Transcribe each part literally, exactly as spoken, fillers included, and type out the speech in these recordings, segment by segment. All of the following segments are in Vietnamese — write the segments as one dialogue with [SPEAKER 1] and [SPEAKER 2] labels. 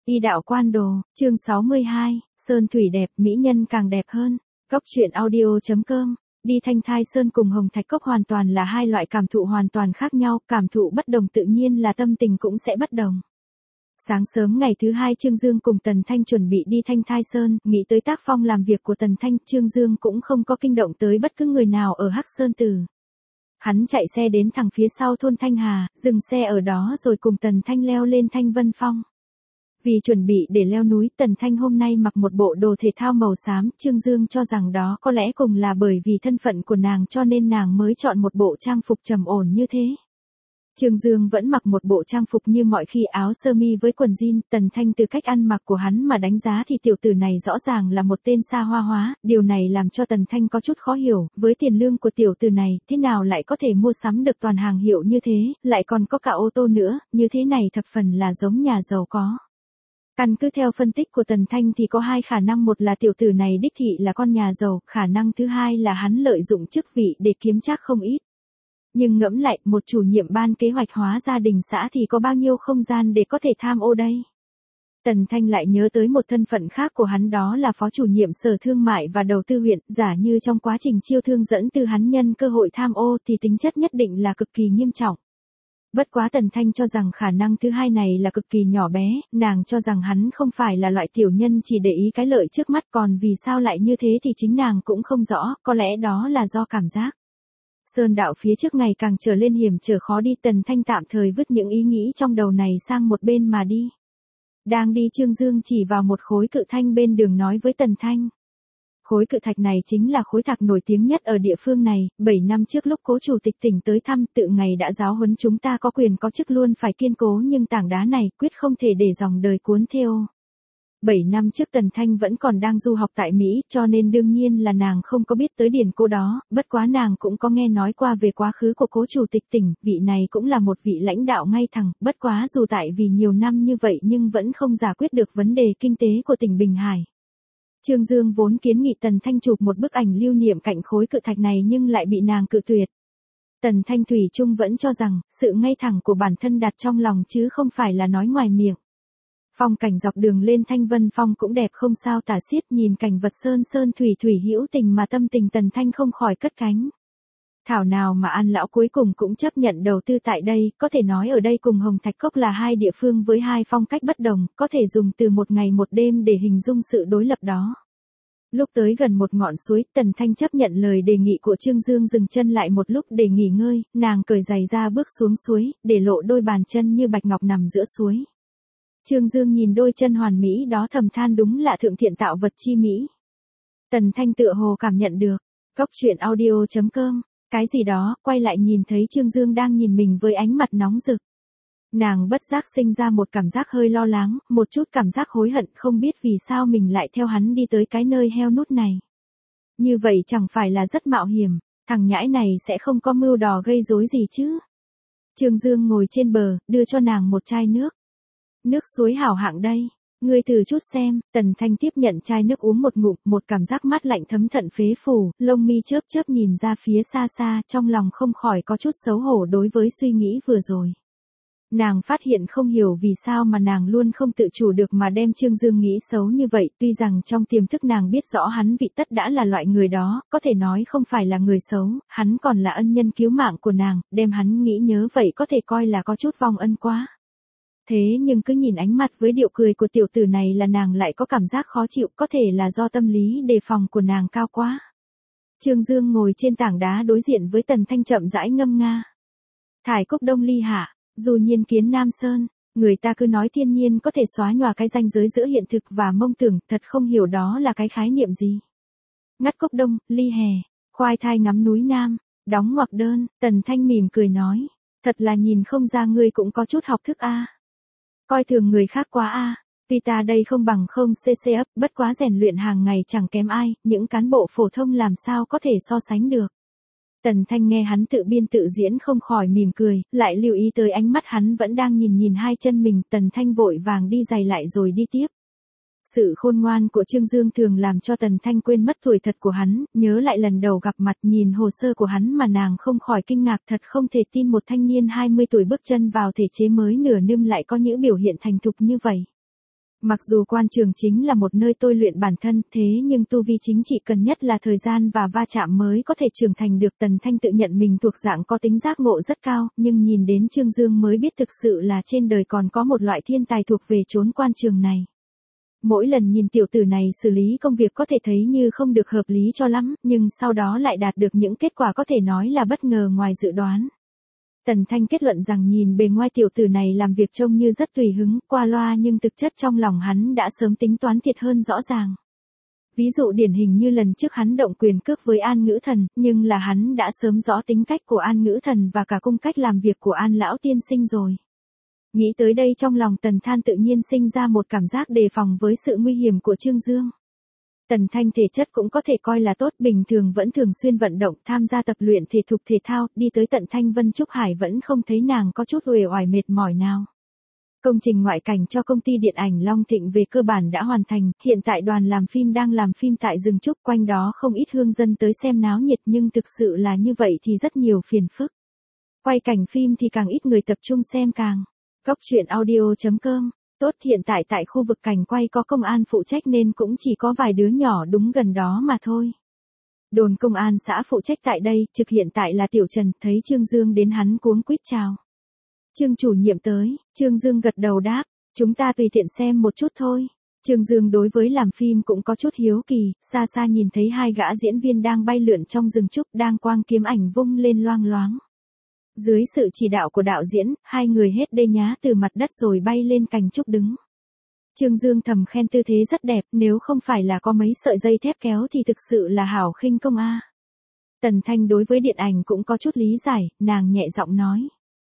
[SPEAKER 1] Y đạo quan đồ, chương sáu mươi hai, Sơn Thủy đẹp, mỹ nhân càng đẹp hơn. Cốc truyện audio.com. Đi Thanh Thai Sơn cùng Hồng Thạch Cốc hoàn toàn là hai loại cảm thụ hoàn toàn khác nhau, cảm thụ bất đồng tự nhiên là tâm tình cũng sẽ bất đồng. Sáng sớm ngày thứ hai Trương Dương cùng Tần Thanh chuẩn bị đi Thanh Thai Sơn, nghĩ tới tác phong làm việc của Tần Thanh, Trương Dương cũng không có kinh động tới bất cứ người nào ở Hắc Sơn Tử. Hắn chạy xe đến thẳng phía sau thôn Thanh Hà, dừng xe ở đó rồi cùng Tần Thanh leo lên Thanh Vân Phong. Vì chuẩn bị để leo núi, Tần Thanh hôm nay mặc một bộ đồ thể thao màu xám, Trương Dương cho rằng đó có lẽ cùng là bởi vì thân phận của nàng cho nên nàng mới chọn một bộ trang phục trầm ổn như thế. Trương Dương vẫn mặc một bộ trang phục như mọi khi, áo sơ mi với quần jean. Tần Thanh từ cách ăn mặc của hắn mà đánh giá thì tiểu tử này rõ ràng là một tên xa hoa hóa, điều này làm cho Tần Thanh có chút khó hiểu, với tiền lương của tiểu tử này, thế nào lại có thể mua sắm được toàn hàng hiệu như thế, lại còn có cả ô tô nữa, như thế này thập phần là giống nhà giàu có. Căn cứ theo phân tích của Tần Thanh thì có hai khả năng, một là tiểu tử này đích thị là con nhà giàu, khả năng thứ hai là hắn lợi dụng chức vị để kiếm trác không ít. Nhưng ngẫm lại, một chủ nhiệm ban kế hoạch hóa gia đình xã thì có bao nhiêu không gian để có thể tham ô đây? Tần Thanh lại nhớ tới một thân phận khác của hắn, đó là phó chủ nhiệm sở thương mại và đầu tư huyện, giả như trong quá trình chiêu thương dẫn từ hắn nhân cơ hội tham ô thì tính chất nhất định là cực kỳ nghiêm trọng. Bất quá Tần Thanh cho rằng khả năng thứ hai này là cực kỳ nhỏ bé, nàng cho rằng hắn không phải là loại tiểu nhân chỉ để ý cái lợi trước mắt, còn vì sao lại như thế thì chính nàng cũng không rõ, có lẽ đó là do cảm giác. Sơn đạo phía trước ngày càng trở lên hiểm trở khó đi, Tần Thanh tạm thời vứt những ý nghĩ trong đầu này sang một bên mà đi. Đang đi Trương Dương chỉ vào một khối cự thanh bên đường nói với Tần Thanh. Khối cự thạch này chính là khối thạch nổi tiếng nhất ở địa phương này, bảy năm trước lúc cố chủ tịch tỉnh tới thăm, tự ngày đã giáo huấn chúng ta có quyền có chức luôn phải kiên cố, nhưng tảng đá này quyết không thể để dòng đời cuốn theo. bảy năm trước Tần Thanh vẫn còn đang du học tại Mỹ, cho nên đương nhiên là nàng không có biết tới điển cố đó, bất quá nàng cũng có nghe nói qua về quá khứ của cố chủ tịch tỉnh, vị này cũng là một vị lãnh đạo ngay thẳng, bất quá dù tại vì nhiều năm như vậy nhưng vẫn không giải quyết được vấn đề kinh tế của tỉnh Bình Hải. Trương Dương vốn kiến nghị Tần Thanh chụp một bức ảnh lưu niệm cạnh khối cự thạch này nhưng lại bị nàng cự tuyệt. Tần Thanh thủy chung vẫn cho rằng, sự ngay thẳng của bản thân đặt trong lòng chứ không phải là nói ngoài miệng. Phong cảnh dọc đường lên Thanh Vân Phong cũng đẹp không sao tả xiết, nhìn cảnh vật sơn sơn thủy thủy hữu tình mà tâm tình Tần Thanh không khỏi cất cánh. Thảo nào mà An lão cuối cùng cũng chấp nhận đầu tư tại đây, có thể nói ở đây cùng Hồng Thạch Cốc là hai địa phương với hai phong cách bất đồng, có thể dùng từ một ngày một đêm để hình dung sự đối lập đó. Lúc tới gần một ngọn suối, Tần Thanh chấp nhận lời đề nghị của Trương Dương dừng chân lại một lúc để nghỉ ngơi, nàng cởi giày ra bước xuống suối, để lộ đôi bàn chân như bạch ngọc nằm giữa suối. Trương Dương nhìn đôi chân hoàn mỹ đó thầm than đúng là thượng thiện tạo vật chi mỹ. Tần Thanh tựa hồ cảm nhận được. Cốc truyện audio.com. Cái gì đó, quay lại nhìn thấy Trương Dương đang nhìn mình với ánh mặt nóng rực. Nàng bất giác sinh ra một cảm giác hơi lo lắng, một chút cảm giác hối hận, không biết vì sao mình lại theo hắn đi tới cái nơi heo nút này. Như vậy chẳng phải là rất mạo hiểm, thằng nhãi này sẽ không có mưu đò gây rối gì chứ. Trương Dương ngồi trên bờ, đưa cho nàng một chai nước. Nước suối hảo hạng đây. Ngươi thử chút xem. Tần Thanh tiếp nhận chai nước uống một ngụm, một cảm giác mát lạnh thấm thận phế phủ, lông mi chớp chớp nhìn ra phía xa xa, trong lòng không khỏi có chút xấu hổ đối với suy nghĩ vừa rồi. Nàng phát hiện không hiểu vì sao mà nàng luôn không tự chủ được mà đem Trương Dương nghĩ xấu như vậy, tuy rằng trong tiềm thức nàng biết rõ hắn vị tất đã là loại người đó, có thể nói không phải là người xấu, hắn còn là ân nhân cứu mạng của nàng, đem hắn nghĩ nhớ vậy có thể coi là có chút vong ân quá. Thế nhưng cứ nhìn ánh mặt với điệu cười của tiểu tử này là nàng lại có cảm giác khó chịu, có thể là do tâm lý đề phòng của nàng cao quá. Trương Dương ngồi trên tảng đá đối diện với Tần Thanh chậm rãi ngâm nga. Thải cúc đông ly hạ, dù nhiên kiến Nam Sơn, người ta cứ nói thiên nhiên có thể xóa nhòa cái ranh giới giữa hiện thực và mông tưởng, thật không hiểu đó là cái khái niệm gì. Ngắt cúc đông, ly hè, khoai thai ngắm núi Nam, đóng ngoặc đơn, Tần Thanh mỉm cười nói, thật là nhìn không ra ngươi cũng có chút học thức a. Coi thường người khác quá a. Tuy ta đây không bằng không cc ấp, bất quá rèn luyện hàng ngày chẳng kém ai, những cán bộ phổ thông làm sao có thể so sánh được. Tần Thanh nghe hắn tự biên tự diễn không khỏi mỉm cười, lại lưu ý tới ánh mắt hắn vẫn đang nhìn nhìn hai chân mình, Tần Thanh vội vàng đi giày lại rồi đi tiếp. Sự khôn ngoan của Trương Dương thường làm cho Tần Thanh quên mất tuổi thật của hắn, nhớ lại lần đầu gặp mặt nhìn hồ sơ của hắn mà nàng không khỏi kinh ngạc, thật không thể tin một thanh niên hai mươi tuổi bước chân vào thể chế mới nửa nêm lại có những biểu hiện thành thục như vậy. Mặc dù quan trường chính là một nơi tôi luyện bản thân, thế nhưng tu vi chính trị cần nhất là thời gian và va chạm mới có thể trưởng thành được. Tần Thanh tự nhận mình thuộc dạng có tính giác ngộ rất cao, nhưng nhìn đến Trương Dương mới biết thực sự là trên đời còn có một loại thiên tài thuộc về chốn quan trường này. Mỗi lần nhìn tiểu tử này xử lý công việc có thể thấy như không được hợp lý cho lắm, nhưng sau đó lại đạt được những kết quả có thể nói là bất ngờ ngoài dự đoán. Tần Thanh kết luận rằng nhìn bề ngoài tiểu tử này làm việc trông như rất tùy hứng, qua loa, nhưng thực chất trong lòng hắn đã sớm tính toán thiệt hơn rõ ràng. Ví dụ điển hình như lần trước hắn động quyền cước với An Ngữ Thần, nhưng là hắn đã sớm rõ tính cách của An Ngữ Thần và cả cung cách làm việc của An lão tiên sinh rồi. Nghĩ tới đây trong lòng Tần Than tự nhiên sinh ra một cảm giác đề phòng với sự nguy hiểm của Trương Dương. Tần Thanh thể chất cũng có thể coi là tốt, bình thường vẫn thường xuyên vận động, tham gia tập luyện thể dục thể thao, đi tới tận Thanh Vân Trúc Hải vẫn không thấy nàng có chút uể oải mệt mỏi nào. Công trình ngoại cảnh cho công ty điện ảnh Long Thịnh về cơ bản đã hoàn thành, hiện tại đoàn làm phim đang làm phim tại rừng trúc, quanh đó không ít hương dân tới xem náo nhiệt, nhưng thực sự là như vậy thì rất nhiều phiền phức. Quay cảnh phim thì càng ít người tập trung xem càng. Góc truyện audio chấm com. Tốt, hiện tại tại khu vực cảnh quay có công an phụ trách nên cũng chỉ có vài đứa nhỏ đúng gần đó mà thôi. Đồn công an xã phụ trách tại đây, trực hiện tại là Tiểu Trần, thấy Trương Dương đến hắn cuống quýt chào. Trương chủ nhiệm tới, Trương Dương gật đầu đáp, chúng ta tùy tiện xem một chút thôi. Trương Dương đối với làm phim cũng có chút hiếu kỳ, xa xa nhìn thấy hai gã diễn viên đang bay lượn trong rừng trúc, đang quang kiếm ảnh vung lên loang loáng. Dưới sự chỉ đạo của đạo diễn, hai người hết đê nhá từ mặt đất rồi bay lên cành trúc đứng. Trương Dương thầm khen tư thế rất đẹp, nếu không phải là có mấy sợi dây thép kéo thì thực sự là hảo khinh công a. Tần Thanh đối với điện ảnh cũng có chút lý giải, nàng nhẹ giọng nói.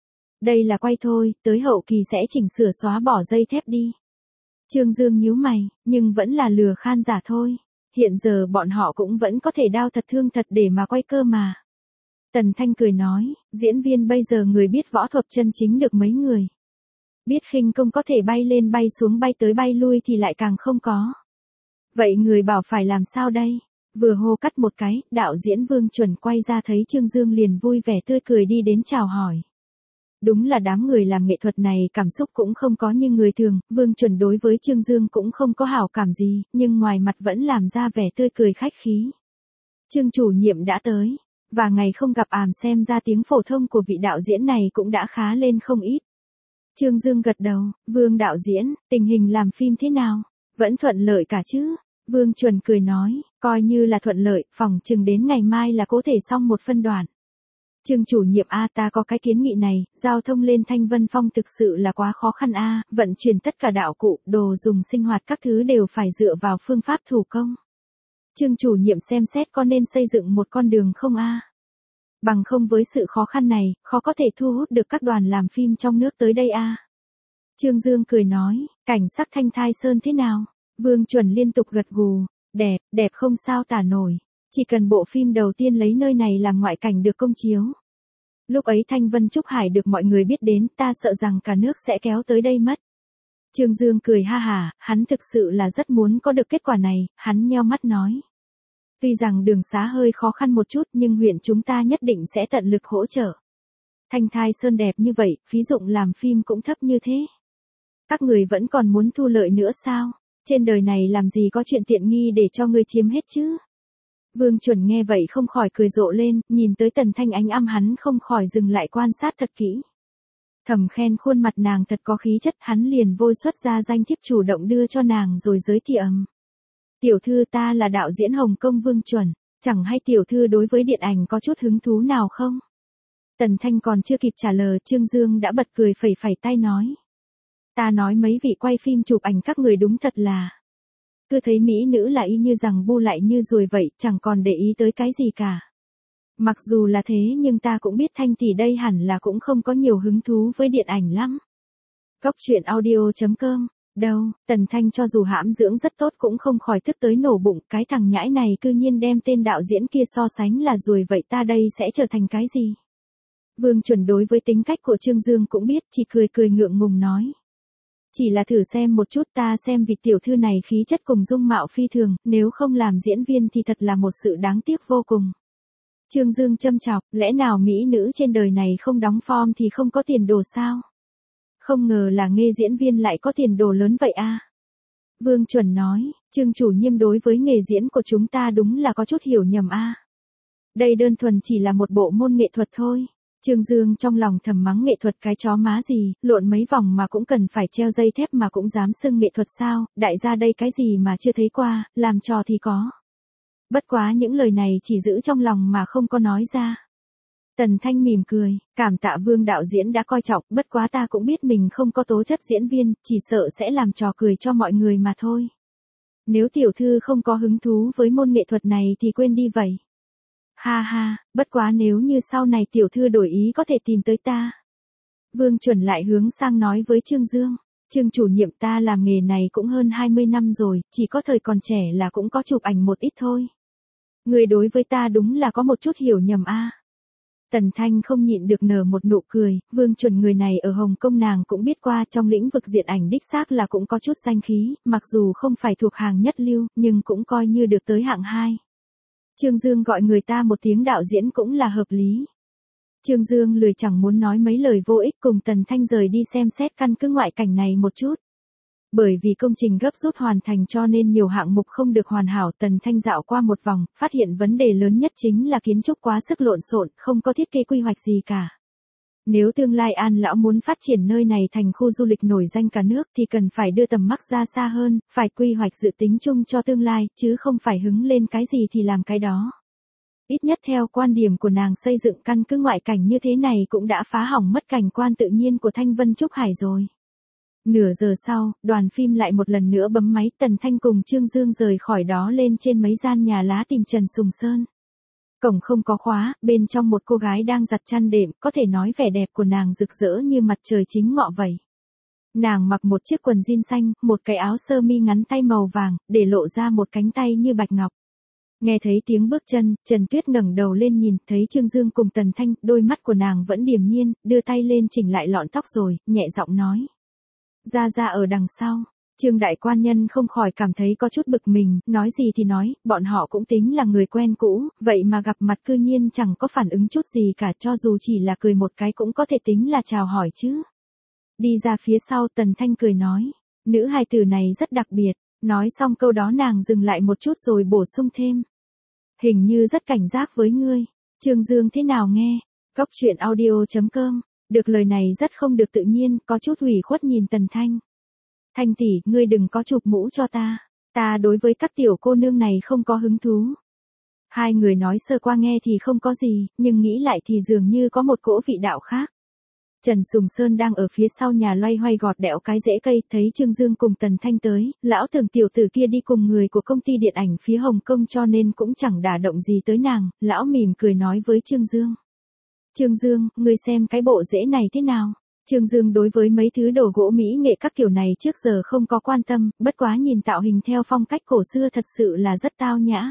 [SPEAKER 1] Đây là quay thôi, tới hậu kỳ sẽ chỉnh sửa xóa bỏ dây thép đi. Trương Dương nhíu mày, nhưng vẫn là lừa khan giả thôi. Hiện giờ bọn họ cũng vẫn có thể đao thật thương thật để mà quay cơ mà. Tần Thanh cười nói, diễn viên bây giờ người biết võ thuật chân chính được mấy người. Biết khinh công có thể bay lên bay xuống bay tới bay lui thì lại càng không có. Vậy người bảo phải làm sao đây? Vừa hô cắt một cái, đạo diễn Vương Chuẩn quay ra thấy Trương Dương liền vui vẻ tươi cười đi đến chào hỏi. Đúng là đám người làm nghệ thuật này cảm xúc cũng không có như người thường, Vương Chuẩn đối với Trương Dương cũng không có hảo cảm gì, nhưng ngoài mặt vẫn làm ra vẻ tươi cười khách khí. Trương chủ nhiệm đã tới. Và ngày không gặp àm xem ra tiếng phổ thông của vị đạo diễn này cũng đã khá lên không ít. Trương Dương gật đầu, Vương đạo diễn, tình hình làm phim thế nào? Vẫn thuận lợi cả chứ? Vương Chuẩn cười nói, coi như là thuận lợi, phỏng chừng đến ngày mai là có thể xong một phân đoạn. Trương chủ nhiệm a, ta có cái kiến nghị này, giao thông lên Thanh Vân Phong thực sự là quá khó khăn a, vận chuyển tất cả đạo cụ, đồ dùng sinh hoạt các thứ đều phải dựa vào phương pháp thủ công. Trương chủ nhiệm xem xét có nên xây dựng một con đường không a? Bằng không với sự khó khăn này, khó có thể thu hút được các đoàn làm phim trong nước tới đây a. Trương Dương cười nói, cảnh sắc Thanh Thai Sơn thế nào? Vương Chuẩn liên tục gật gù, đẹp, đẹp không sao tả nổi. Chỉ cần bộ phim đầu tiên lấy nơi này làm ngoại cảnh được công chiếu. Lúc ấy Thanh Vân Trúc Hải được mọi người biết đến, ta sợ rằng cả nước sẽ kéo tới đây mất. Trương Dương cười ha hả, hắn thực sự là rất muốn có được kết quả này, hắn nheo mắt nói. Tuy rằng đường xá hơi khó khăn một chút nhưng huyện chúng ta nhất định sẽ tận lực hỗ trợ. Thanh Thai Sơn đẹp như vậy, phí dụng làm phim cũng thấp như thế. Các người vẫn còn muốn thu lợi nữa sao? Trên đời này làm gì có chuyện tiện nghi để cho người chiếm hết chứ? Vương Chuẩn nghe vậy không khỏi cười rộ lên, nhìn tới Tần Thanh ánh âm hắn không khỏi dừng lại quan sát thật kỹ. Thầm khen khuôn mặt nàng thật có khí chất, hắn liền vôi xuất ra danh thiếp chủ động đưa cho nàng rồi giới thiệu. Tiểu thư, ta là đạo diễn Hồng Kông Vương Chuẩn, chẳng hay tiểu thư đối với điện ảnh có chút hứng thú nào không? Tần Thanh còn chưa kịp trả lời, Trương Dương đã bật cười phẩy phẩy tay nói. Ta nói mấy vị quay phim chụp ảnh các người đúng thật là. Cứ thấy mỹ nữ là y như rằng bu lại như ruồi vậy, chẳng còn để ý tới cái gì cả. Mặc dù là thế nhưng ta cũng biết Thanh tỷ đây hẳn là cũng không có nhiều hứng thú với điện ảnh lắm. Góc truyện audio chấm com. Đâu, Tần Thanh cho dù hãm dưỡng rất tốt cũng không khỏi tức tới nổ bụng, cái thằng nhãi này cư nhiên đem tên đạo diễn kia so sánh là ruồi vậy, ta đây sẽ trở thành cái gì? Vương Chuẩn đối với tính cách của Trương Dương cũng biết, chỉ cười cười ngượng ngùng nói. Chỉ là thử xem một chút, ta xem vị tiểu thư này khí chất cùng dung mạo phi thường, nếu không làm diễn viên thì thật là một sự đáng tiếc vô cùng. Trương Dương châm chọc, lẽ nào mỹ nữ trên đời này không đóng form thì không có tiền đồ sao? Không ngờ là nghề diễn viên lại có tiền đồ lớn vậy a. Vương Chuẩn nói, Trương chủ nhiệm đối với nghề diễn của chúng ta đúng là có chút hiểu nhầm a. Đây đơn thuần chỉ là một bộ môn nghệ thuật thôi. Trương Dương trong lòng thầm mắng nghệ thuật cái chó má gì, lộn mấy vòng mà cũng cần phải treo dây thép mà cũng dám xưng nghệ thuật sao, đại gia đây cái gì mà chưa thấy qua, làm trò thì có. Bất quá những lời này chỉ giữ trong lòng mà không có nói ra. Tần Thanh mỉm cười, cảm tạ Vương đạo diễn đã coi trọng, bất quá ta cũng biết mình không có tố chất diễn viên, chỉ sợ sẽ làm trò cười cho mọi người mà thôi. Nếu tiểu thư không có hứng thú với môn nghệ thuật này thì quên đi vậy. Ha ha, bất quá nếu như sau này tiểu thư đổi ý có thể tìm tới ta. Vương Chuẩn lại hướng sang nói với Trương Dương, Trương chủ nhiệm ta làm nghề này cũng hơn hai mươi năm rồi, chỉ có thời còn trẻ là cũng có chụp ảnh một ít thôi. Người đối với ta đúng là có một chút hiểu nhầm a. Tần Thanh không nhịn được nở một nụ cười, Vương Chuẩn người này ở Hồng Kông nàng cũng biết qua, trong lĩnh vực diện ảnh đích xác là cũng có chút danh khí, mặc dù không phải thuộc hàng nhất lưu, nhưng cũng coi như được tới hạng hai. Trương Dương gọi người ta một tiếng đạo diễn cũng là hợp lý. Trương Dương lười chẳng muốn nói mấy lời vô ích, cùng Tần Thanh rời đi xem xét căn cứ ngoại cảnh này một chút. Bởi vì công trình gấp rút hoàn thành cho nên nhiều hạng mục không được hoàn hảo, Tần Thanh dạo qua một vòng, phát hiện vấn đề lớn nhất chính là kiến trúc quá sức lộn xộn, không có thiết kế quy hoạch gì cả. Nếu tương lai An lão muốn phát triển nơi này thành khu du lịch nổi danh cả nước thì cần phải đưa tầm mắt ra xa hơn, phải quy hoạch dự tính chung cho tương lai, chứ không phải hứng lên cái gì thì làm cái đó. Ít nhất theo quan điểm của nàng, xây dựng căn cứ ngoại cảnh như thế này cũng đã phá hỏng mất cảnh quan tự nhiên của Thanh Vân Trúc Hải rồi. Nửa giờ sau, đoàn phim lại một lần nữa bấm máy, Tần Thanh cùng Trương Dương rời khỏi đó lên trên mấy gian nhà lá tìm Trần Sùng Sơn. Cổng không có khóa, bên trong một cô gái đang giặt chăn đệm, có thể nói vẻ đẹp của nàng rực rỡ như mặt trời chính ngọ vậy. Nàng mặc một chiếc quần jean xanh, một cái áo sơ mi ngắn tay màu vàng, để lộ ra một cánh tay như bạch ngọc. Nghe thấy tiếng bước chân, Trần Tuyết ngẩng đầu lên nhìn, thấy Trương Dương cùng Tần Thanh, đôi mắt của nàng vẫn điềm nhiên, đưa tay lên chỉnh lại lọn tóc rồi, nhẹ giọng nói. Ra ra ở đằng sau. Trương đại quan nhân không khỏi cảm thấy có chút bực mình, nói gì thì nói, bọn họ cũng tính là người quen cũ, vậy mà gặp mặt cư nhiên chẳng có phản ứng chút gì cả, cho dù chỉ là cười một cái cũng có thể tính là chào hỏi chứ. Đi ra phía sau, Tần Thanh cười nói, nữ hài tử này rất đặc biệt, nói xong câu đó nàng dừng lại một chút rồi bổ sung thêm. Hình như rất cảnh giác với ngươi. Trương Dương thế nào nghe? Góc truyện audio chấm com. Được lời này rất không được tự nhiên, có chút ủy khuất nhìn Tần Thanh. Thanh tỷ, ngươi đừng có chụp mũ cho ta. Ta đối với các tiểu cô nương này không có hứng thú. Hai người nói sơ qua nghe thì không có gì, nhưng nghĩ lại thì dường như có một cỗ vị đạo khác. Trần Sùng Sơn đang ở phía sau nhà loay hoay gọt đẽo cái rễ cây, thấy Trương Dương cùng Tần Thanh tới, lão tưởng tiểu tử kia đi cùng người của công ty điện ảnh phía Hồng Kông cho nên cũng chẳng đả động gì tới nàng, lão mỉm cười nói với Trương Dương. Trương Dương, ngươi xem cái bộ rễ này thế nào? Trương Dương đối với mấy thứ đồ gỗ mỹ nghệ các kiểu này trước giờ không có quan tâm, bất quá nhìn tạo hình theo phong cách cổ xưa thật sự là rất tao nhã.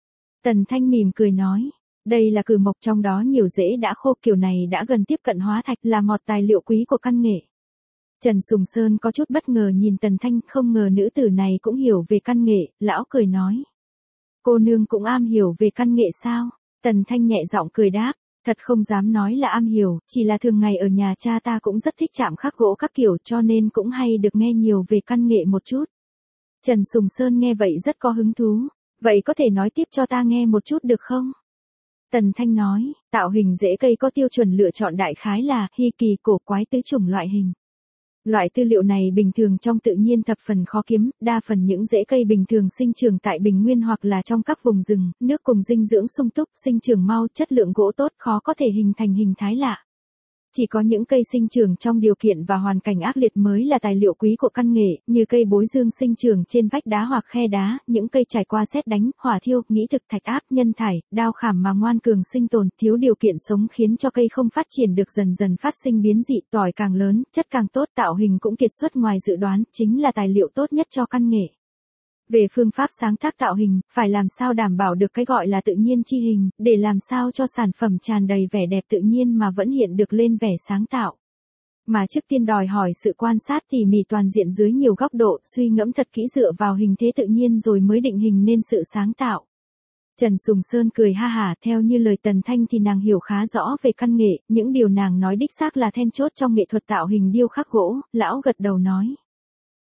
[SPEAKER 1] Tần Thanh mỉm cười nói, đây là cử mộc, trong đó nhiều rễ đã khô, kiểu này đã gần tiếp cận hóa thạch, là một tài liệu quý của căn nghệ. Trần Sùng Sơn có chút bất ngờ nhìn Tần Thanh, không ngờ nữ tử này cũng hiểu về căn nghệ, lão cười nói. Cô nương cũng am hiểu về căn nghệ sao? Tần Thanh nhẹ giọng cười đáp. Thật không dám nói là am hiểu, chỉ là thường ngày ở nhà cha ta cũng rất thích chạm khắc gỗ các kiểu cho nên cũng hay được nghe nhiều về căn nghệ một chút. Trần Sùng Sơn nghe vậy rất có hứng thú, vậy có thể nói tiếp cho ta nghe một chút được không? Tần Thanh nói, tạo hình rễ cây có tiêu chuẩn lựa chọn đại khái là hy kỳ, cổ quái, tứ chủng loại hình. Loại tư liệu này bình thường trong tự nhiên thập phần khó kiếm, đa phần những rễ cây bình thường sinh trưởng tại bình nguyên hoặc là trong các vùng rừng, nước cùng dinh dưỡng sung túc, sinh trưởng mau, chất lượng gỗ tốt, khó có thể hình thành hình thái lạ. Chỉ có những cây sinh trưởng trong điều kiện và hoàn cảnh ác liệt mới là tài liệu quý của căn nghệ, như cây bối dương sinh trưởng trên vách đá hoặc khe đá, những cây trải qua sét đánh, hỏa thiêu, nghĩ thực, thạch áp, nhân thải, đao khảm mà ngoan cường sinh tồn, thiếu điều kiện sống khiến cho cây không phát triển được, dần dần phát sinh biến dị, tỏi càng lớn, chất càng tốt, tạo hình cũng kiệt xuất ngoài dự đoán, chính là tài liệu tốt nhất cho căn nghệ. Về phương pháp sáng tác tạo hình, phải làm sao đảm bảo được cái gọi là tự nhiên chi hình, để làm sao cho sản phẩm tràn đầy vẻ đẹp tự nhiên mà vẫn hiện được lên vẻ sáng tạo. Mà trước tiên đòi hỏi sự quan sát tỉ mỉ toàn diện dưới nhiều góc độ, suy ngẫm thật kỹ dựa vào hình thế tự nhiên rồi mới định hình nên sự sáng tạo. Trần Sùng Sơn cười ha hả, theo như lời Tần Thanh thì nàng hiểu khá rõ về căn nghệ, những điều nàng nói đích xác là then chốt trong nghệ thuật tạo hình điêu khắc gỗ, lão gật đầu nói.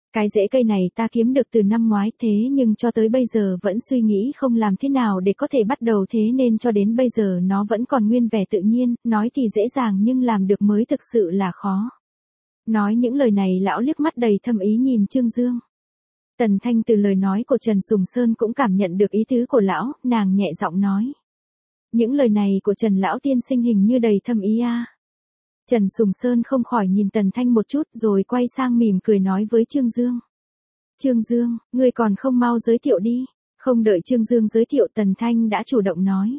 [SPEAKER 1] Cái rễ cây này ta kiếm được từ năm ngoái thế nhưng cho tới bây giờ vẫn suy nghĩ không làm thế nào để có thể bắt đầu thế nên cho đến bây giờ nó vẫn còn nguyên vẻ tự nhiên, nói thì dễ dàng nhưng làm được mới thực sự là khó. Nói những lời này lão liếc mắt đầy thâm ý nhìn Trương Dương. Tần Thanh từ lời nói của Trần Sùng Sơn cũng cảm nhận được ý tứ của lão, nàng nhẹ giọng nói. Những lời này của Trần lão tiên sinh hình như đầy thâm ý a. Trần Sùng Sơn không khỏi nhìn Tần Thanh một chút rồi quay sang mỉm cười nói với Trương Dương. Trương Dương, ngươi còn không mau giới thiệu đi. Không đợi Trương Dương giới thiệu Tần Thanh đã chủ động nói.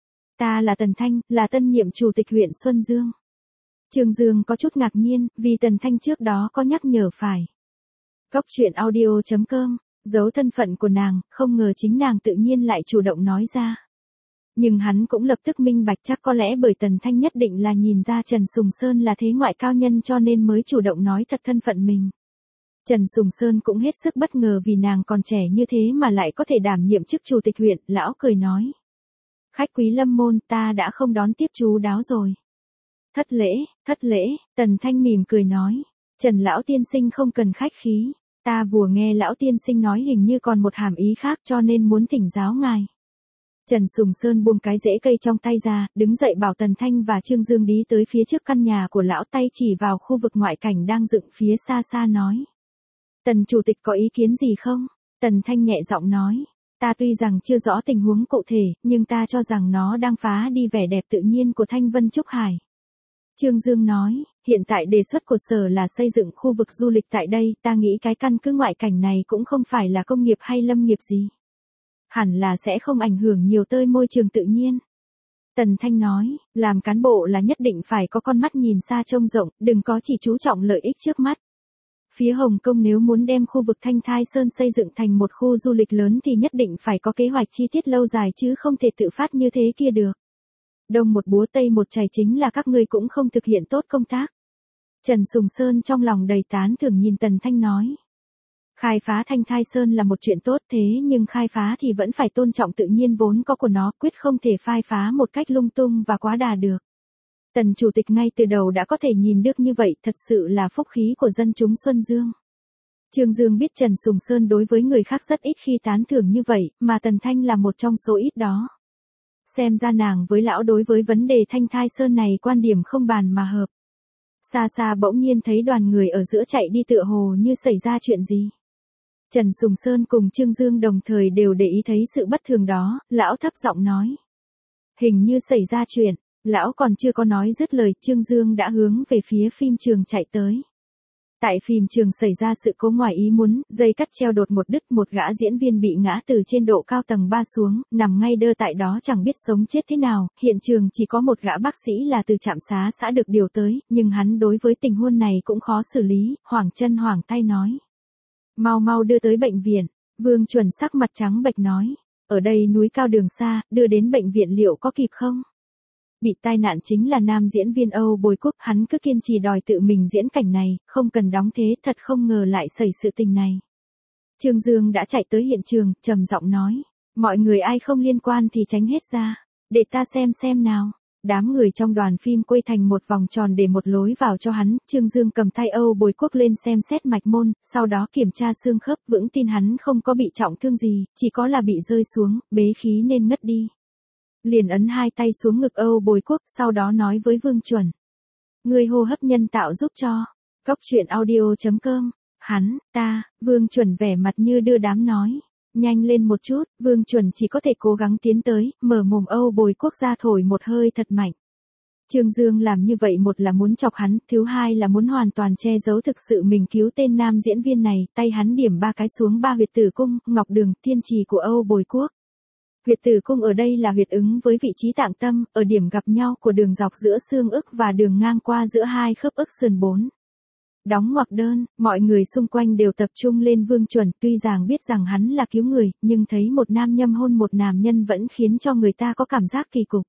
[SPEAKER 1] Ta là Tần Thanh, là tân nhiệm chủ tịch huyện Xuân Dương. Trương Dương có chút ngạc nhiên, vì Tần Thanh trước đó có nhắc nhở phải. Góc truyện audio chấm com, giấu thân phận của nàng, không ngờ chính nàng tự nhiên lại chủ động nói ra. Nhưng hắn cũng lập tức minh bạch chắc có lẽ bởi Tần Thanh nhất định là nhìn ra Trần Sùng Sơn là thế ngoại cao nhân cho nên mới chủ động nói thật thân phận mình. Trần Sùng Sơn cũng hết sức bất ngờ vì nàng còn trẻ như thế mà lại có thể đảm nhiệm chức chủ tịch huyện, lão cười nói. Khách quý lâm môn ta đã không đón tiếp chú đáo rồi. Thất lễ, thất lễ, Tần Thanh mỉm cười nói. Trần lão tiên sinh không cần khách khí, ta vừa nghe lão tiên sinh nói hình như còn một hàm ý khác cho nên muốn thỉnh giáo ngài. Trần Sùng Sơn buông cái rễ cây trong tay ra, đứng dậy bảo Tần Thanh và Trương Dương đi tới phía trước căn nhà của lão, tay chỉ vào khu vực ngoại cảnh đang dựng phía xa xa nói. Tần chủ tịch có ý kiến gì không? Tần Thanh nhẹ giọng nói. Ta tuy rằng chưa rõ tình huống cụ thể, nhưng ta cho rằng nó đang phá đi vẻ đẹp tự nhiên của Thanh Vân Trúc Hải. Trương Dương nói, hiện tại đề xuất của sở là xây dựng khu vực du lịch tại đây, ta nghĩ cái căn cứ ngoại cảnh này cũng không phải là công nghiệp hay lâm nghiệp gì. Hẳn là sẽ không ảnh hưởng nhiều tới môi trường tự nhiên. Tần Thanh nói, làm cán bộ là nhất định phải có con mắt nhìn xa trông rộng, đừng có chỉ chú trọng lợi ích trước mắt. Phía Hồng Kông nếu muốn đem khu vực Thanh Thai Sơn xây dựng thành một khu du lịch lớn thì nhất định phải có kế hoạch chi tiết lâu dài chứ không thể tự phát như thế kia được. Đông một búa tây một chày chính là các ngươi cũng không thực hiện tốt công tác. Trần Sùng Sơn trong lòng đầy tán thưởng nhìn Tần Thanh nói. Khai phá Thanh Thai Sơn là một chuyện tốt thế nhưng khai phá thì vẫn phải tôn trọng tự nhiên vốn có của nó, quyết không thể phai phá một cách lung tung và quá đà được. Tần chủ tịch ngay từ đầu đã có thể nhìn được như vậy, thật sự là phúc khí của dân chúng Xuân Dương. Trương Dương biết Trần Sùng Sơn đối với người khác rất ít khi tán thưởng như vậy, mà Tần Thanh là một trong số ít đó. Xem ra nàng với lão đối với vấn đề Thanh Thai Sơn này quan điểm không bàn mà hợp. Xa xa bỗng nhiên thấy đoàn người ở giữa chạy đi tựa hồ như xảy ra chuyện gì. Trần Sùng Sơn cùng Trương Dương đồng thời đều để ý thấy sự bất thường đó, lão thấp giọng nói. Hình như xảy ra chuyện, lão còn chưa có nói dứt lời, Trương Dương đã hướng về phía phim trường chạy tới. Tại phim trường xảy ra sự cố ngoài ý muốn, dây cắt treo đột một đứt, một gã diễn viên bị ngã từ trên độ cao tầng ba xuống, nằm ngay đơ tại đó chẳng biết sống chết thế nào, hiện trường chỉ có một gã bác sĩ là từ trạm xá xã được điều tới, nhưng hắn đối với tình huống này cũng khó xử lý, hoảng chân hoảng tay nói. Mau mau đưa tới bệnh viện, Vương Chuẩn sắc mặt trắng bệch nói, ở đây núi cao đường xa, đưa đến bệnh viện liệu có kịp không? Bị tai nạn chính là nam diễn viên Âu Bồi Quốc, hắn cứ kiên trì đòi tự mình diễn cảnh này, không cần đóng thế, thật không ngờ lại xảy sự tình này. Trương Dương đã chạy tới hiện trường, trầm giọng nói, mọi người ai không liên quan thì tránh hết ra, để ta xem xem nào. Đám người trong đoàn phim quay thành một vòng tròn để một lối vào cho hắn, Trương Dương cầm tay Âu Bồi Quốc lên xem xét mạch môn, sau đó kiểm tra xương khớp, vững tin hắn không có bị trọng thương gì, chỉ có là bị rơi xuống, bế khí nên ngất đi. Liền ấn hai tay xuống ngực Âu Bồi Quốc, sau đó nói với Vương Chuẩn. Người hô hấp nhân tạo giúp cho. Góc truyện audio chấm com. Hắn, ta, Vương Chuẩn vẻ mặt như đưa đám nói. Nhanh lên một chút, Vương Chuẩn chỉ có thể cố gắng tiến tới, mở mồm Âu Bồi Quốc ra thổi một hơi thật mạnh. Trương Dương làm như vậy một là muốn chọc hắn, thứ hai là muốn hoàn toàn che giấu thực sự mình cứu tên nam diễn viên này, tay hắn điểm ba cái xuống ba huyệt tử cung, ngọc đường, thiên trì của Âu Bồi Quốc. Huyệt tử cung ở đây là huyệt ứng với vị trí tạng tâm, ở điểm gặp nhau của đường dọc giữa xương ức và đường ngang qua giữa hai khớp ức sườn bốn. Đóng ngoặc đơn, mọi người xung quanh đều tập trung lên Vương Chuẩn, tuy rằng biết rằng hắn là cứu người, nhưng thấy một nam nhâm hôn một nam nhân vẫn khiến cho người ta có cảm giác kỳ cục.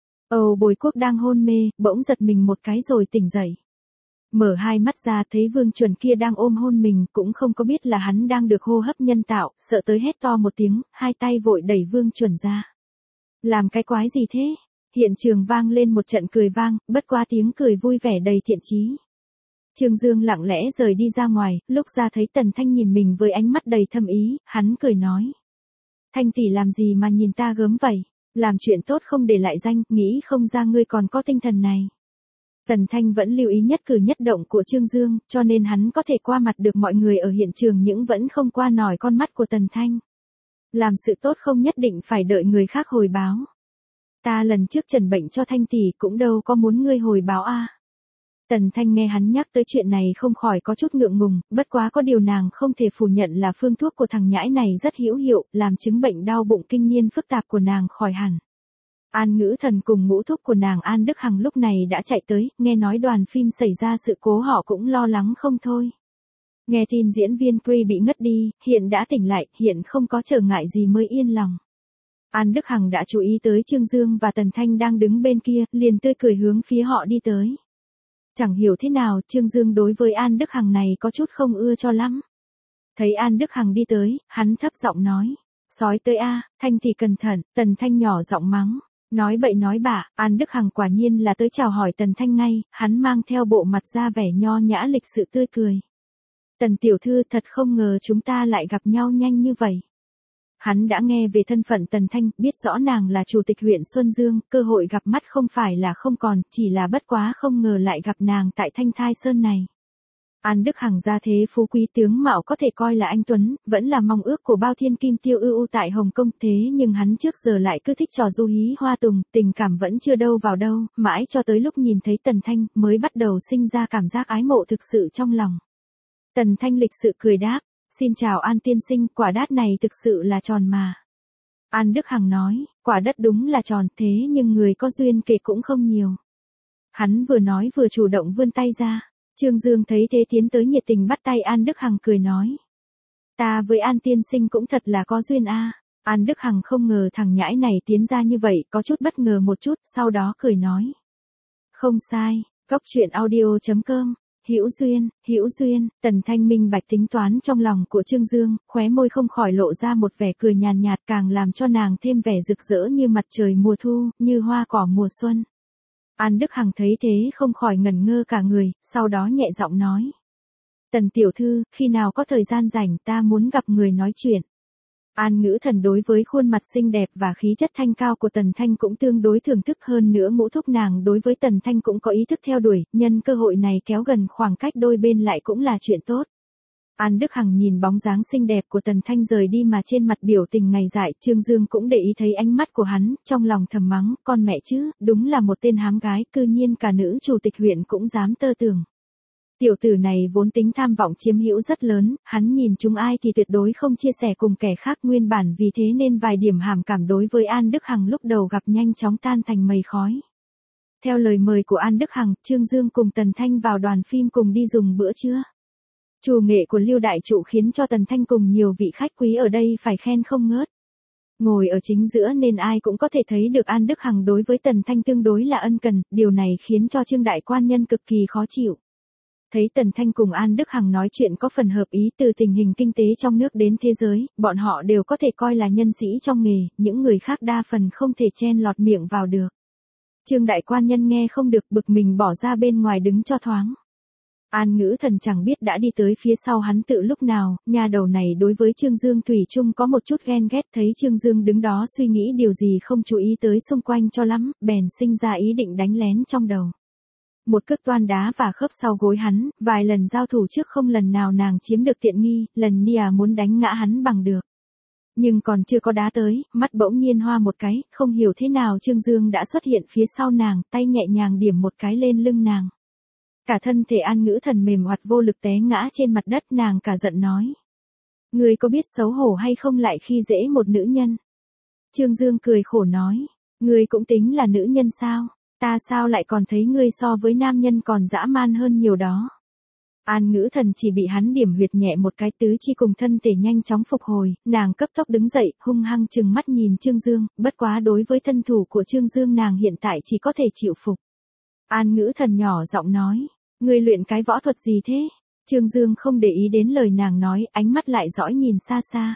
[SPEAKER 1] Âu Bồi Quốc đang hôn mê, bỗng giật mình một cái rồi tỉnh dậy. Mở hai mắt ra thấy Vương Chuẩn kia đang ôm hôn mình, cũng không có biết là hắn đang được hô hấp nhân tạo, sợ tới hét to một tiếng, hai tay vội đẩy Vương Chuẩn ra. Làm cái quái gì thế? Hiện trường vang lên một trận cười vang, bất quá tiếng cười vui vẻ đầy thiện chí. Trương Dương lặng lẽ rời đi ra ngoài, lúc ra thấy Tần Thanh nhìn mình với ánh mắt đầy thâm ý, hắn cười nói. Thanh tỷ làm gì mà nhìn ta gớm vậy, làm chuyện tốt không để lại danh, nghĩ không ra ngươi còn có tinh thần này. Tần Thanh vẫn lưu ý nhất cử nhất động của Trương Dương, cho nên hắn có thể qua mặt được mọi người ở hiện trường nhưng vẫn không qua nổi con mắt của Tần Thanh. Làm sự tốt không nhất định phải đợi người khác hồi báo. Ta lần trước trần bệnh cho Thanh tỷ cũng đâu có muốn ngươi hồi báo a. À. Tần Thanh nghe hắn nhắc tới chuyện này không khỏi có chút ngượng ngùng, bất quá có điều nàng không thể phủ nhận là phương thuốc của thằng nhãi này rất hữu hiệu, làm chứng bệnh đau bụng kinh niên phức tạp của nàng khỏi hẳn. An Ngữ Thần cùng ngũ thúc của nàng An Đức Hằng lúc này đã chạy tới, nghe nói đoàn phim xảy ra sự cố họ cũng lo lắng không thôi. Nghe tin diễn viên Cree bị ngất đi, hiện đã tỉnh lại, hiện không có trở ngại gì mới yên lòng. An Đức Hằng đã chú ý tới Trương Dương và Tần Thanh đang đứng bên kia, liền tươi cười hướng phía họ đi tới. Chẳng hiểu thế nào Trương Dương đối với An Đức Hằng này có chút không ưa cho lắm. Thấy An Đức Hằng đi tới, hắn thấp giọng nói. Sói tới a, Thanh thì cẩn thận, Tần Thanh nhỏ giọng mắng. Nói bậy nói bạ, An Đức Hằng quả nhiên là tới chào hỏi Tần Thanh ngay, hắn mang theo bộ mặt ra vẻ nho nhã lịch sự tươi cười. Tần tiểu thư thật không ngờ chúng ta lại gặp nhau nhanh như vậy. Hắn đã nghe về thân phận Tần Thanh, biết rõ nàng là chủ tịch huyện Xuân Dương, cơ hội gặp mắt không phải là không còn, chỉ là bất quá không ngờ lại gặp nàng tại Thanh Thai Sơn này. An Đức Hằng gia thế phú quý tướng mạo có thể coi là anh tuấn, vẫn là mong ước của bao thiên kim tiêu ưu tại Hồng Kông, thế nhưng hắn trước giờ lại cứ thích trò du hí hoa tùng, tình cảm vẫn chưa đâu vào đâu, mãi cho tới lúc nhìn thấy Tần Thanh mới bắt đầu sinh ra cảm giác ái mộ thực sự trong lòng. Tần Thanh lịch sự cười đáp, xin chào An tiên sinh, quả đát này thực sự là tròn mà. An Đức Hằng nói, quả đất đúng là tròn, thế nhưng người có duyên kể cũng không nhiều. Hắn vừa nói vừa chủ động vươn tay ra. Trương Dương thấy thế tiến tới nhiệt tình bắt tay An Đức Hằng cười nói. Ta với An tiên sinh cũng thật là có duyên a. À. An Đức Hằng không ngờ thằng nhãi này tiến ra như vậy, có chút bất ngờ một chút, sau đó cười nói. Không sai, Cốc Truyện Audio chấm com. Hữu duyên, hữu duyên, Tần Thanh minh bạch tính toán trong lòng của Trương Dương, khóe môi không khỏi lộ ra một vẻ cười nhàn nhạt, càng làm cho nàng thêm vẻ rực rỡ như mặt trời mùa thu, như hoa cỏ mùa xuân. An Đức Hằng thấy thế không khỏi ngẩn ngơ cả người, sau đó nhẹ giọng nói. Tần tiểu thư, khi nào có thời gian rảnh ta muốn gặp người nói chuyện. An Ngữ Thần đối với khuôn mặt xinh đẹp và khí chất thanh cao của Tần Thanh cũng tương đối thưởng thức, hơn nữa ngũ thúc nàng đối với Tần Thanh cũng có ý thức theo đuổi, nhân cơ hội này kéo gần khoảng cách đôi bên lại cũng là chuyện tốt. An Đức Hằng nhìn bóng dáng xinh đẹp của Tần Thanh rời đi mà trên mặt biểu tình ngày dại, Trương Dương cũng để ý thấy ánh mắt của hắn, trong lòng thầm mắng, con mẹ chứ, đúng là một tên hám gái, cư nhiên cả nữ chủ tịch huyện cũng dám tơ tưởng. Tiểu tử này vốn tính tham vọng chiếm hữu rất lớn, hắn nhìn chúng ai thì tuyệt đối không chia sẻ cùng kẻ khác, nguyên bản vì thế nên vài điểm hàm cảm đối với An Đức Hằng lúc đầu gặp nhanh chóng tan thành mây khói. Theo lời mời của An Đức Hằng, Trương Dương cùng Tần Thanh vào đoàn phim cùng đi dùng bữa trưa. Chủ nghệ của Lưu Đại Trụ khiến cho Tần Thanh cùng nhiều vị khách quý ở đây phải khen không ngớt. Ngồi ở chính giữa nên ai cũng có thể thấy được An Đức Hằng đối với Tần Thanh tương đối là ân cần, điều này khiến cho Trương Đại Quan Nhân cực kỳ khó chịu. Thấy Tần Thanh cùng An Đức Hằng nói chuyện có phần hợp ý, từ tình hình kinh tế trong nước đến thế giới, bọn họ đều có thể coi là nhân sĩ trong nghề, những người khác đa phần không thể chen lọt miệng vào được. Trương Đại Quan Nhân nghe không được, bực mình bỏ ra bên ngoài đứng cho thoáng. An Ngữ Thần chẳng biết đã đi tới phía sau hắn tự lúc nào, nhà đầu này đối với Trương Dương thủy chung có một chút ghen ghét, thấy Trương Dương đứng đó suy nghĩ điều gì không chú ý tới xung quanh cho lắm, bèn sinh ra ý định đánh lén trong đầu. Một cước toan đá và khớp sau gối hắn, vài lần giao thủ trước không lần nào nàng chiếm được tiện nghi, lần Nia muốn đánh ngã hắn bằng được. Nhưng còn chưa có đá tới, mắt bỗng nhiên hoa một cái, không hiểu thế nào Trương Dương đã xuất hiện phía sau nàng, tay nhẹ nhàng điểm một cái lên lưng nàng. Cả thân thể An Ngữ Thần mềm oặt vô lực té ngã trên mặt đất, nàng cả giận nói. Ngươi có biết xấu hổ hay không lại khi dễ một nữ nhân? Trương Dương cười khổ nói. Ngươi cũng tính là nữ nhân sao? Ta sao lại còn thấy ngươi so với nam nhân còn dã man hơn nhiều đó. An Ngữ Thần chỉ bị hắn điểm huyệt nhẹ một cái, tứ chi cùng thân thể nhanh chóng phục hồi, nàng cấp tốc đứng dậy, hung hăng trừng mắt nhìn Trương Dương, bất quá đối với thân thủ của Trương Dương nàng hiện tại chỉ có thể chịu phục. An Ngữ Thần nhỏ giọng nói, ngươi luyện cái võ thuật gì thế? Trương Dương không để ý đến lời nàng nói, ánh mắt lại dõi nhìn xa xa.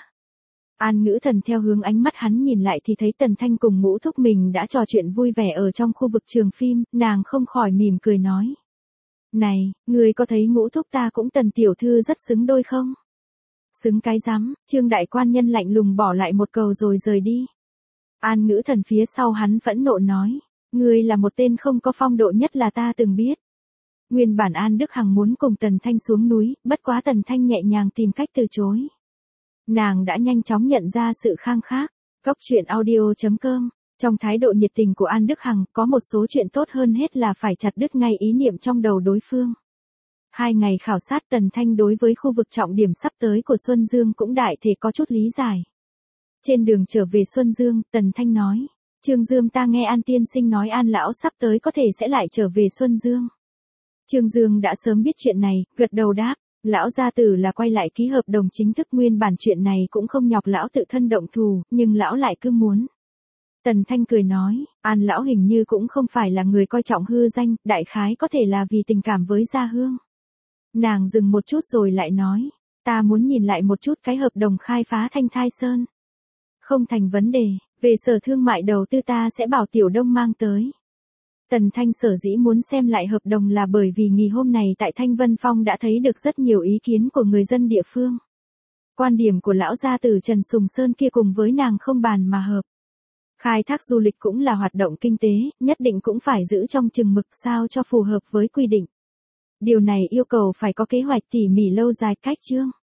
[SPEAKER 1] An Ngữ Thần theo hướng ánh mắt hắn nhìn lại thì thấy Tần Thanh cùng ngũ thúc mình đã trò chuyện vui vẻ ở trong khu vực trường phim, nàng không khỏi mỉm cười nói. Này, người có thấy ngũ thúc ta cũng Tần tiểu thư rất xứng đôi không? Xứng cái rắm, Trương đại quan nhân lạnh lùng bỏ lại một câu rồi rời đi. An Ngữ Thần phía sau hắn phẫn nộ nói, ngươi là một tên không có phong độ nhất là ta từng biết. Nguyên bản An Đức Hằng muốn cùng Tần Thanh xuống núi, bất quá Tần Thanh nhẹ nhàng tìm cách từ chối. Nàng đã nhanh chóng nhận ra sự khang khác. Góc truyện audio chấm com. Trong thái độ nhiệt tình của An Đức Hằng, có một số chuyện tốt hơn hết là phải chặt đứt ngay ý niệm trong đầu đối phương. Hai ngày khảo sát Tần Thanh đối với khu vực trọng điểm sắp tới của Xuân Dương cũng đại thể có chút lý giải. Trên đường trở về Xuân Dương, Tần Thanh nói, Trương Dương ta nghe An tiên sinh nói An lão sắp tới có thể sẽ lại trở về Xuân Dương. Trương Dương đã sớm biết chuyện này, gật đầu đáp, lão gia tử là quay lại ký hợp đồng chính thức, nguyên bản chuyện này cũng không nhọc lão tự thân động thủ, nhưng lão lại cứ muốn. Tần Thanh cười nói, An lão hình như cũng không phải là người coi trọng hư danh, đại khái có thể là vì tình cảm với Gia Hương. Nàng dừng một chút rồi lại nói, ta muốn nhìn lại một chút cái hợp đồng khai phá Thanh Thai Sơn. Không thành vấn đề, về sở thương mại đầu tư ta sẽ bảo Tiểu Đông mang tới. Tần Thanh sở dĩ muốn xem lại hợp đồng là bởi vì nghỉ hôm này tại Thanh Vân Phong đã thấy được rất nhiều ý kiến của người dân địa phương. Quan điểm của lão gia tử Trần Sùng Sơn kia cùng với nàng không bàn mà hợp. Khai thác du lịch cũng là hoạt động kinh tế, nhất định cũng phải giữ trong chừng mực sao cho phù hợp với quy định. Điều này yêu cầu phải có kế hoạch tỉ mỉ lâu dài cách chương.